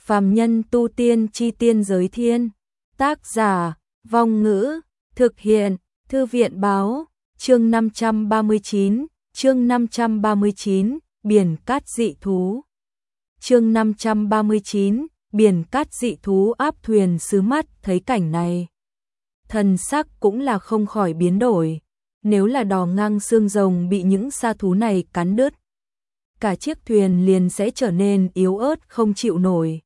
Phàm nhân tu tiên chi tiên giới thiên. Tác giả, Vong Ngữ, thực hiện, Thư viện báo, chương 539, biển cát dị thú. Chương 539, biển cát dị thú. Áp thuyền sứ mắt thấy cảnh này, thần sắc cũng là không khỏi biến đổi. Nếu là đò ngang xương rồng bị những sa thú này cắn đứt, cả chiếc thuyền liền sẽ trở nên yếu ớt không chịu nổi.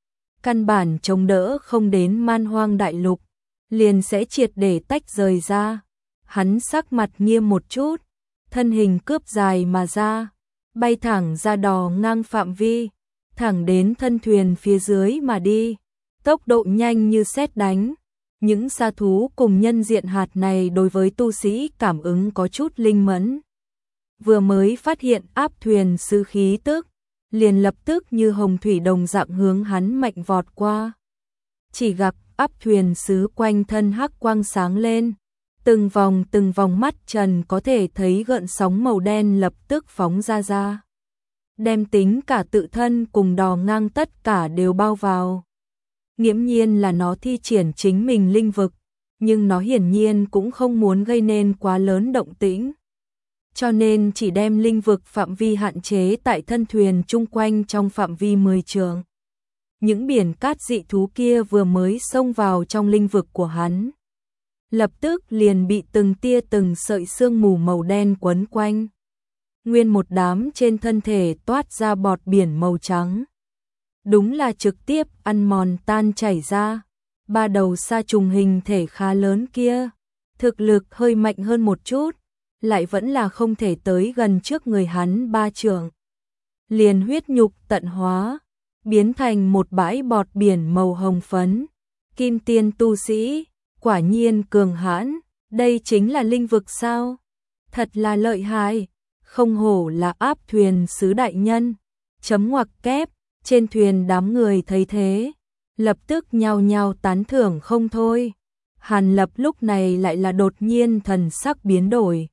Căn bản chống đỡ không đến man hoang đại lục, liền sẽ triệt để tách rời ra. Hắn sắc mặt nghiêm một chút, thân hình cướp dài mà ra, bay thẳng ra đò ngang phạm vi, thẳng đến thân thuyền phía dưới mà đi, tốc độ nhanh như sét đánh. Những sa thú cùng nhân diện hạt này đối với tu sĩ cảm ứng có chút linh mẫn. Vừa mới phát hiện áp thuyền sứ khí tức, liền lập tức như hồng thủy đồng dạng hướng hắn mạnh vọt qua. Chỉ gặp áp thuyền sứ quanh thân hắc quang sáng lên, từng vòng mắt trần có thể thấy gợn sóng màu đen lập tức phóng ra. Đem tính cả tự thân cùng đò ngang tất cả đều bao vào. Nghiễm nhiên là nó thi triển chính mình linh vực, nhưng nó hiển nhiên cũng không muốn gây nên quá lớn động tĩnh. Cho nên chỉ đem linh vực phạm vi hạn chế tại thân thuyền chung quanh trong phạm vi 10 trượng. Những biển cát dị thú kia vừa mới xông vào trong linh vực của hắn, lập tức liền bị từng tia từng sợi sương mù màu đen quấn quanh. Nguyên một đám trên thân thể toát ra bọt biển màu trắng. Đúng là trực tiếp ăn mòn tan chảy ra. Ba đầu sa trùng hình thể khá lớn kia, thực lực hơi mạnh hơn một chút, lại vẫn là không thể tới gần trước người hắn 3 trượng. Liền huyết nhục tận hóa, biến thành một bãi bọt biển màu hồng phấn. Kim tiên tu sĩ, quả nhiên cường hãn, đây chính là linh vực sao? Thật là lợi hại, không hổ là áp thuyền sứ đại nhân. Chấm ngoặc kép, trên thuyền đám người thấy thế, lập tức nhao nhao tán thưởng không thôi. Hàn Lập lúc này lại là đột nhiên thần sắc biến đổi.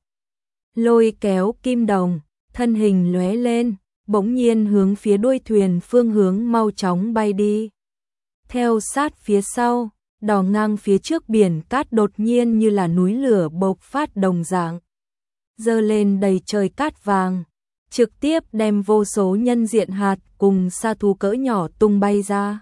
Lôi kéo kim đồng, thân hình lóe lên, bỗng nhiên hướng phía đuôi thuyền phương hướng mau chóng bay đi. Theo sát phía sau, đò ngang phía trước biển cát đột nhiên như là núi lửa bộc phát đồng dạng, dơ lên đầy trời cát vàng, trực tiếp đem vô số nhân diện hạt cùng sa thú cỡ nhỏ tung bay ra.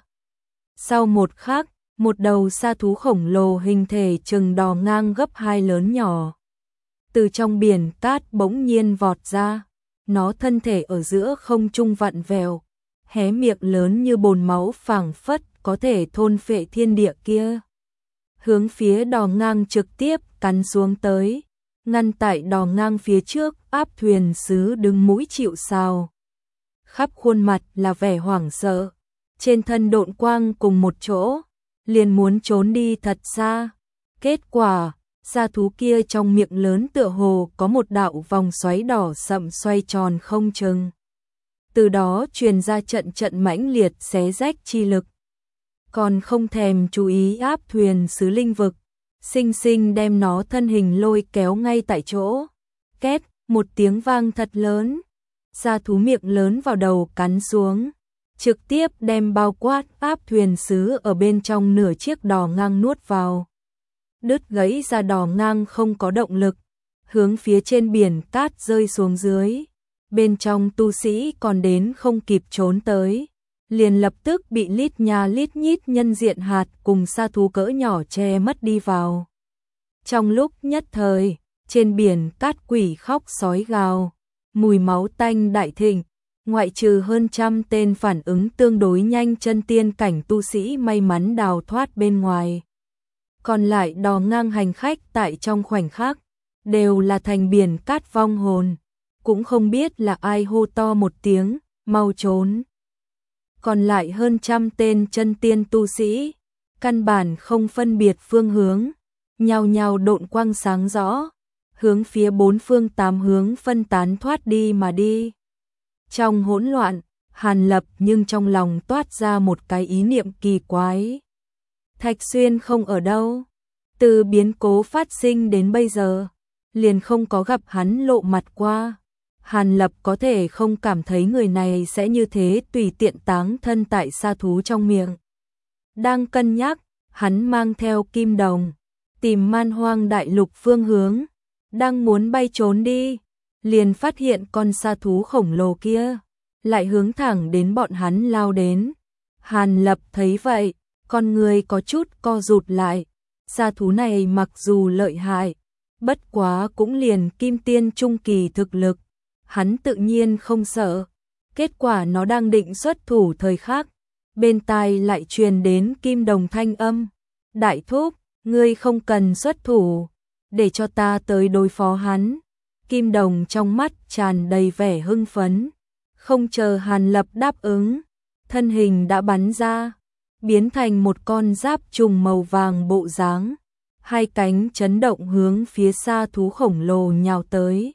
Sau một khắc, một đầu sa thú khổng lồ hình thể chừng đò ngang gấp 2 lớn nhỏ, từ trong biển cát bỗng nhiên vọt ra. Nó thân thể ở giữa không trung vặn vẹo, hé miệng lớn như bồn máu phảng phất có thể thôn phệ thiên địa kia, hướng phía đò ngang trực tiếp cắn xuống tới. Ngăn tại đò ngang phía trước, áp thuyền sứ đứng mũi chịu sào, khắp khuôn mặt là vẻ hoảng sợ, trên thân độn quang cùng một chỗ, liền muốn trốn đi thật xa. Kết quả, sa thú kia trong miệng lớn tựa hồ có một đạo vòng xoáy đỏ sậm xoay tròn không chừng, từ đó truyền ra trận trận mãnh liệt xé rách chi lực. Còn không thèm chú ý áp thuyền sứ linh vực, sinh sinh đem nó thân hình lôi kéo ngay tại chỗ. Két, một tiếng vang thật lớn, sa thú miệng lớn vào đầu cắn xuống, trực tiếp đem bao quát áp thuyền sứ ở bên trong nửa chiếc đò ngang nuốt vào. Đứt gãy ra đò ngang không có động lực, hướng phía trên biển cát rơi xuống dưới. Bên trong tu sĩ còn đến không kịp trốn tới, liền lập tức bị lít nha lít nhít nhân diện hạt cùng sa thú cỡ nhỏ che mất đi vào. Trong lúc nhất thời, trên biển cát quỷ khóc sói gào, mùi máu tanh đại thịnh, ngoại trừ hơn 100 tên phản ứng tương đối nhanh chân tiên cảnh tu sĩ may mắn đào thoát bên ngoài. Còn lại đò ngang hành khách tại trong khoảnh khắc, đều là thành biển cát vong hồn, cũng không biết là ai hô to một tiếng, mau trốn. Còn lại hơn 100 tên chân tiên tu sĩ, căn bản không phân biệt phương hướng, nhao nhao độn quang sáng rõ, hướng phía 4 phương 8 hướng phân tán thoát đi mà đi. Trong hỗn loạn, Hàn Lập nhưng trong lòng toát ra một cái ý niệm kỳ quái. Thạch Xuyên không ở đâu, từ biến cố phát sinh đến bây giờ, liền không có gặp hắn lộ mặt qua. Hàn Lập có thể không cảm thấy người này sẽ như thế tùy tiện táng thân tại sa thú trong miệng. Đang cân nhắc, hắn mang theo Kim Đồng, tìm Man Hoang Đại Lục phương hướng, đang muốn bay trốn đi, liền phát hiện con sa thú khổng lồ kia, lại hướng thẳng đến bọn hắn lao đến. Hàn Lập thấy vậy, con người có chút co rụt lại, sa thú này mặc dù lợi hại, bất quá cũng liền kim tiên trung kỳ thực lực, hắn tự nhiên không sợ. Kết quả nó đang định xuất thủ thời khắc, bên tai lại truyền đến Kim Đồng thanh âm, đại thúc, ngươi không cần xuất thủ, để cho ta tới đối phó hắn. Kim Đồng trong mắt tràn đầy vẻ hưng phấn, không chờ Hàn Lập đáp ứng, thân hình đã bắn ra, biến thành một con giáp trùng màu vàng bộ dáng, hai cánh chấn động hướng phía sa thú khổng lồ nhào tới.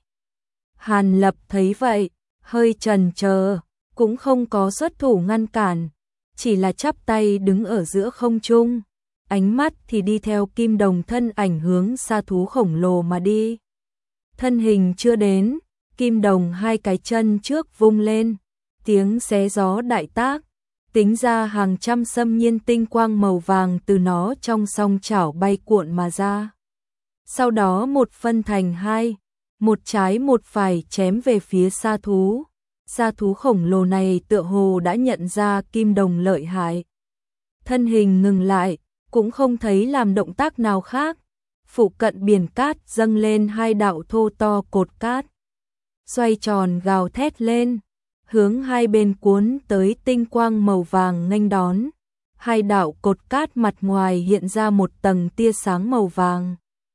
Hàn Lập thấy vậy, hơi chần chờ, cũng không có xuất thủ ngăn cản, chỉ là chắp tay đứng ở giữa không trung, ánh mắt thì đi theo Kim Đồng thân ảnh hướng sa thú khổng lồ mà đi. Thân hình chưa đến, Kim Đồng hai cái chân trước vung lên, tiếng xé gió đại tác, tính ra hàng trăm xâm nhiên tinh quang màu vàng từ nó trong song chảo bay cuộn mà ra. Sau đó một phân thành hai, một trái một phải chém về phía sa thú. Sa thú khổng lồ này tựa hồ đã nhận ra Kim Đồng lợi hại. Thân hình ngừng lại, cũng không thấy làm động tác nào khác. Phụ cận biển cát dâng lên hai đạo thô to cột cát. Xoay tròn gào thét lên, hướng hai bên cuốn tới tinh quang màu vàng nghênh đón. Hai đạo cột cát mặt ngoài hiện ra một tầng tia sáng màu vàng,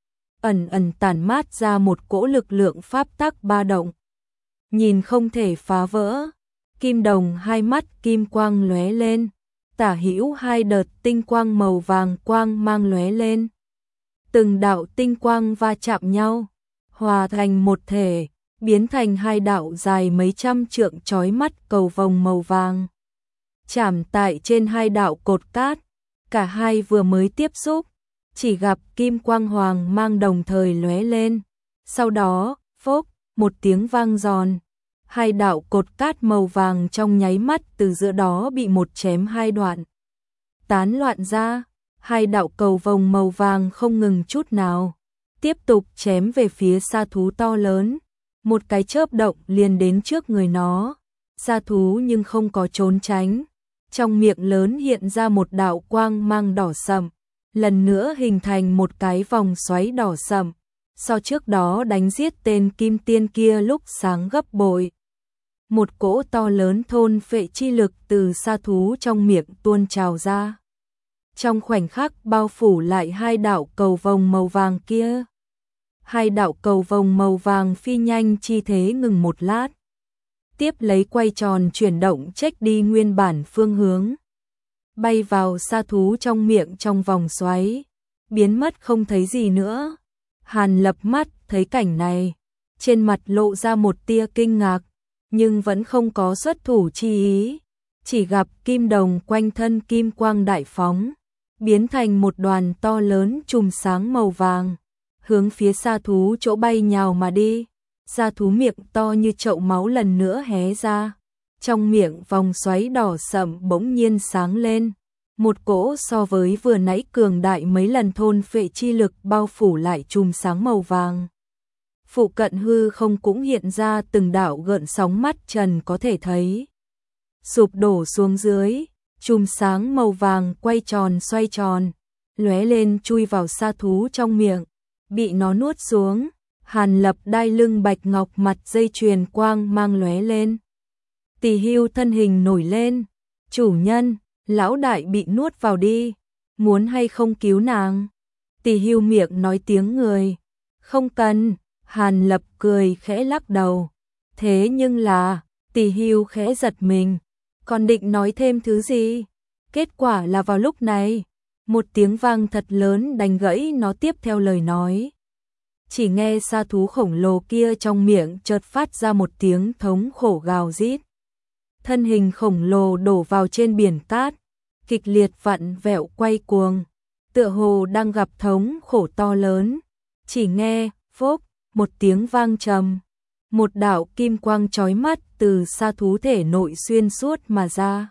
ẩn ẩn tản mát ra một cỗ lực lượng pháp tắc ba động, nhìn không thể phá vỡ. Kim Đồng hai mắt kim quang lóe lên, tả hữu hai đợt tinh quang màu vàng quang mang lóe lên. Từng đạo tinh quang va chạm nhau, hòa thành một thể, biến thành hai đạo dài mấy trăm trượng chói mắt cầu vồng màu vàng. Chạm tại trên hai đạo cột cát, cả hai vừa mới tiếp xúc, chỉ gặp kim quang hoàng mang đồng thời lóe lên. Sau đó, phốc, một tiếng vang giòn, hai đạo cột cát màu vàng trong nháy mắt từ giữa đó bị một chém hai đoạn, tán loạn ra. Hai đạo cầu vồng màu vàng không ngừng chút nào, tiếp tục chém về phía sa thú to lớn. Một cái chớp động liền đến trước người nó. Sa thú nhưng không có trốn tránh, trong miệng lớn hiện ra một đạo quang mang đỏ sậm, lần nữa hình thành một cái vòng xoáy đỏ sậm, so trước đó đánh giết tên kim tiên kia lúc sáng gấp bội. Một cỗ to lớn thôn phệ chi lực từ sa thú trong miệng tuôn trào ra, trong khoảnh khắc bao phủ lại hai đạo cầu vồng màu vàng kia. Hai đạo cầu vồng màu vàng phi nhanh chi thế ngừng một lát, tiếp lấy quay tròn chuyển động chếch đi nguyên bản phương hướng, bay vào sa thú trong miệng trong vòng xoáy, biến mất không thấy gì nữa. Hàn Lập mắt thấy cảnh này, trên mặt lộ ra một tia kinh ngạc, nhưng vẫn không có xuất thủ chi ý, chỉ gặp Kim Đồng quanh thân kim quang đại phóng, biến thành một đoàn to lớn chùm sáng màu vàng, hướng phía sa thú chỗ bay nhào mà đi. Sa thú miệng to như chậu máu lần nữa hé ra, trong miệng vòng xoáy đỏ sậm bỗng nhiên sáng lên, một cỗ so với vừa nãy cường đại mấy lần thôn phệ chi lực bao phủ lại chùm sáng màu vàng. Phụ cận hư không cũng hiện ra từng đạo gợn sóng mắt trần có thể thấy, sụp đổ xuống dưới. Chùm sáng màu vàng quay tròn xoay tròn, lóe lên chui vào sa thú trong miệng, bị nó nuốt xuống. Hàn Lập đai lưng bạch ngọc mặt dây chuyền quang mang lóe lên. Tỳ Hưu thân hình nổi lên, chủ nhân, lão đại bị nuốt vào đi, muốn hay không cứu nàng? Tỳ Hưu miệng nói tiếng người, không cần. Hàn Lập cười khẽ lắc đầu. Thế nhưng là, Tỳ Hưu khẽ giật mình, còn định nói thêm thứ gì? Kết quả là vào lúc này, một tiếng vang thật lớn đánh gãy nó tiếp theo lời nói. Chỉ nghe sa thú khổng lồ kia trong miệng chợt phát ra một tiếng thống khổ gào rít. Thân hình khổng lồ đổ vào trên biển cát, kịch liệt vặn vẹo quay cuồng, tựa hồ đang gặp thống khổ to lớn. Chỉ nghe, phốc, một tiếng vang trầm, một đạo kim quang chói mắt từ sa thú thể nội xuyên suốt mà ra,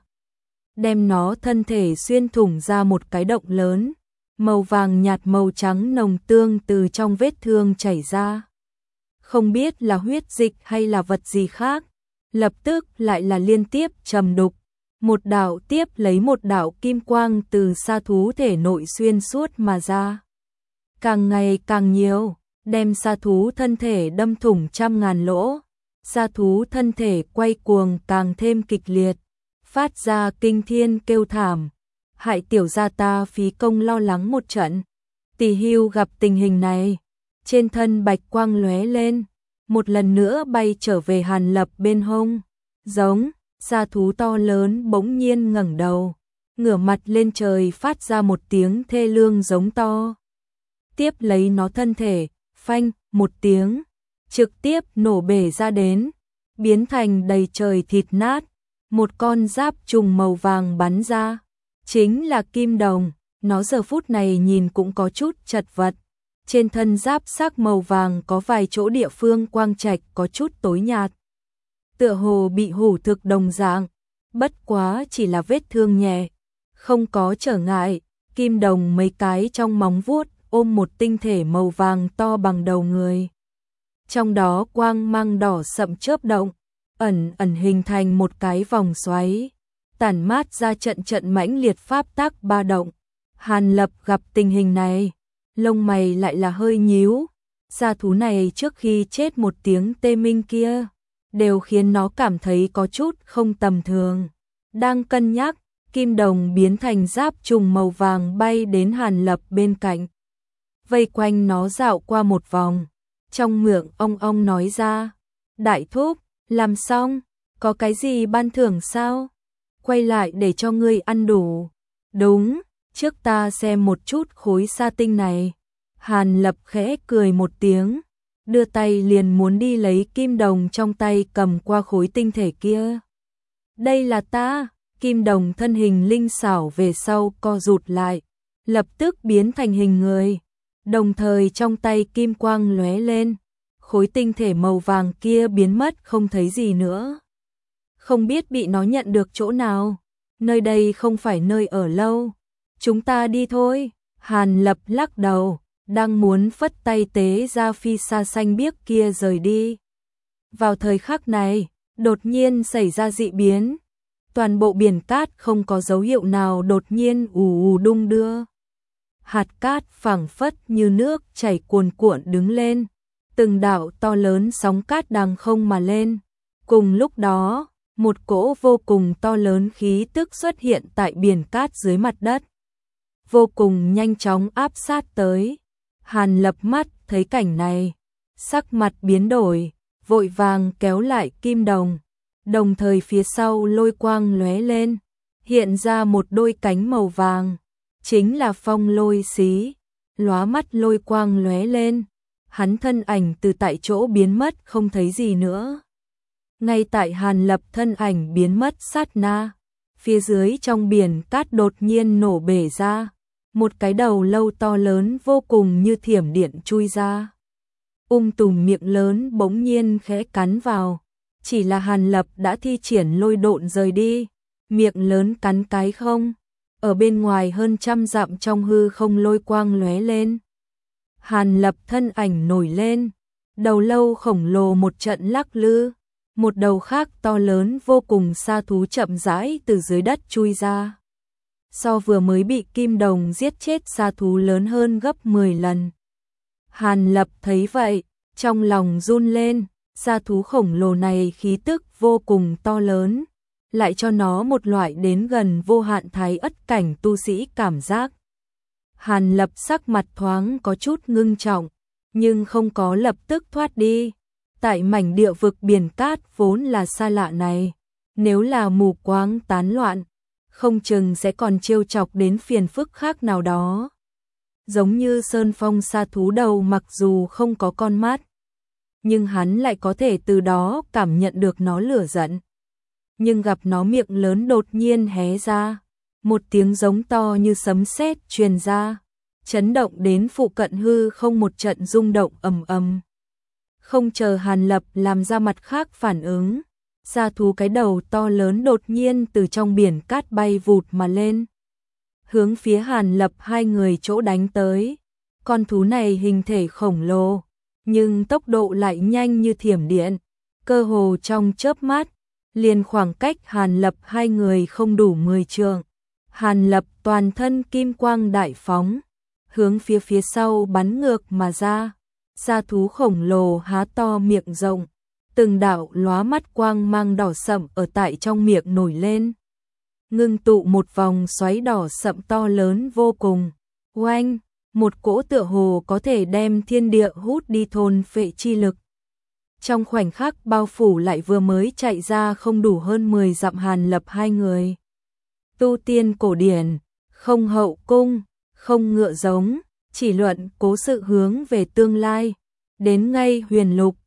đem nó thân thể xuyên thủng ra một cái động lớn, màu vàng nhạt màu trắng nồng tương từ trong vết thương chảy ra. Không biết là huyết dịch hay là vật gì khác, lập tức lại là liên tiếp trầm đục, một đạo tiếp lấy một đạo kim quang từ sa thú thể nội xuyên suốt mà ra. Càng ngày càng nhiều, đem sa thú thân thể đâm thủng trăm ngàn lỗ, sa thú thân thể quay cuồng càng thêm kịch liệt, phát ra kinh thiên kêu thảm. Hại tiểu gia ta phí công lo lắng một trận. Tỷ Hưu gặp tình hình này, trên thân bạch quang lóe lên, một lần nữa bay trở về Hàn Lập bên hông, giống, sa thú to lớn bỗng nhiên ngẩng đầu, ngửa mặt lên trời phát ra một tiếng thê lương giống to. Tiếp lấy nó thân thể, phanh, một tiếng, trực tiếp nổ bể ra đến, biến thành đầy trời thịt nát, một con giáp trùng màu vàng bắn ra. Chính là kim đồng, nó giờ phút này nhìn cũng có chút chật vật. Trên thân giáp sắc màu vàng có vài chỗ địa phương quang trạch có chút tối nhạt. Tựa hồ bị hủ thực đồng dạng, bất quá chỉ là vết thương nhẹ, không có trở ngại. Kim đồng mấy cái trong móng vuốt ôm một tinh thể màu vàng to bằng đầu người. Trong đó quang mang đỏ sậm chớp động, ẩn ẩn hình thành một cái vòng xoáy, tản mát ra trận trận mãnh liệt pháp tắc ba động. Hàn Lập gặp tình hình này, lông mày lại là hơi nhíu, gia thú này trước khi chết một tiếng tê minh kia, đều khiến nó cảm thấy có chút không tầm thường. Đang cân nhắc, kim đồng biến thành giáp trùng màu vàng bay đến Hàn Lập bên cạnh, vây quanh nó dạo qua một vòng, trong miệng ong nói ra, đại thúc, làm xong, có cái gì ban thưởng sao? Quay lại để cho ngươi ăn đủ. Đúng, trước ta xem một chút khối sa tinh này. Hàn Lập khẽ cười một tiếng, đưa tay liền muốn đi lấy kim đồng trong tay cầm qua khối tinh thể kia. Đây là ta, kim đồng thân hình linh xảo về sau co rụt lại, lập tức biến thành hình người, đồng thời trong tay kim quang lóe lên, khối tinh thể màu vàng kia biến mất không thấy gì nữa. Không biết bị nó nhận được chỗ nào, nơi đây không phải nơi ở lâu, chúng ta đi thôi. Hàn Lập lắc đầu, đang muốn phất tay tế ra phi sa xanh biếc kia rời đi. Vào thời khắc này, đột nhiên xảy ra dị biến, toàn bộ biển cát không có dấu hiệu nào đột nhiên ù đung đưa. Hạt cát phảng phất như nước chảy cuồn cuộn đứng lên, từng đạo to lớn sóng cát đằng không mà lên. Cùng lúc đó, một cỗ vô cùng to lớn khí tức xuất hiện tại biển cát dưới mặt đất, vô cùng nhanh chóng áp sát tới. Hàn Lập mắt thấy cảnh này, sắc mặt biến đổi, vội vàng kéo lại kim đồng, đồng thời phía sau lôi quang lóe lên, hiện ra một đôi cánh màu vàng, chính là phong lôi xí. Lóa mắt lôi quang lóe lên, hắn thân ảnh từ tại chỗ biến mất không thấy gì nữa. Ngay tại Hàn Lập thân ảnh biến mất sát na, phía dưới trong biển cát đột nhiên nổ bể ra, một cái đầu lâu to lớn vô cùng như thiểm điện chui ra. Tùm miệng lớn bỗng nhiên khẽ cắn vào, chỉ là Hàn Lập đã thi triển lôi độn rời đi, miệng lớn cắn cái không, ở bên ngoài hơn trăm dặm trong hư không lôi quang lóe lên. Hàn Lập thân ảnh nổi lên, đầu lâu khổng lồ một trận lắc lư, một đầu khác to lớn vô cùng sa thú chậm rãi từ dưới đất chui ra. So vừa mới bị kim đồng giết chết sa thú lớn hơn gấp 10 lần. Hàn Lập thấy vậy, trong lòng run lên, sa thú khổng lồ này khí tức vô cùng to lớn, lại cho nó một loại đến gần vô hạn thái ất cảnh tu sĩ cảm giác. Hàn Lập sắc mặt thoáng có chút ngưng trọng, nhưng không có lập tức thoát đi. Tại mảnh địa vực biển cát vốn là xa lạ này, nếu là mù quáng tán loạn, không chừng sẽ còn trêu chọc đến phiền phức khác nào đó. Giống như sơn phong sa thú đầu mặc dù không có con mắt, nhưng hắn lại có thể từ đó cảm nhận được nó lửa giận. Nhưng gặp nó miệng lớn đột nhiên hé ra, một tiếng giống to như sấm sét truyền ra, chấn động đến phụ cận hư không một trận rung động ầm ầm. Không chờ Hàn Lập làm ra mặt khác phản ứng, gia thú cái đầu to lớn đột nhiên từ trong biển cát bay vụt mà lên, hướng phía Hàn Lập hai người chỗ đánh tới. Con thú này hình thể khổng lồ, nhưng tốc độ lại nhanh như thiểm điện, cơ hồ trong chớp mắt, liền khoảng cách Hàn Lập hai người không đủ 10 trượng. Hàn Lập toàn thân kim quang đại phóng, hướng phía sau bắn ngược mà ra. Gia thú khổng lồ há to miệng rộng, từng đạo lóa mắt quang mang đỏ sậm ở tại trong miệng nổi lên, ngưng tụ một vòng xoáy đỏ sậm to lớn vô cùng. Oanh, một cỗ tựa hồ có thể đem thiên địa hút đi thôn phệ chi lực. Trong khoảnh khắc bao phủ lại vừa mới chạy ra không đủ hơn 10 dặm Hàn Lập hai người. Tu tiên cổ điển, không hậu cung, không ngựa giống, chỉ luận cố sự hướng về tương lai. Đến ngay huyền lục,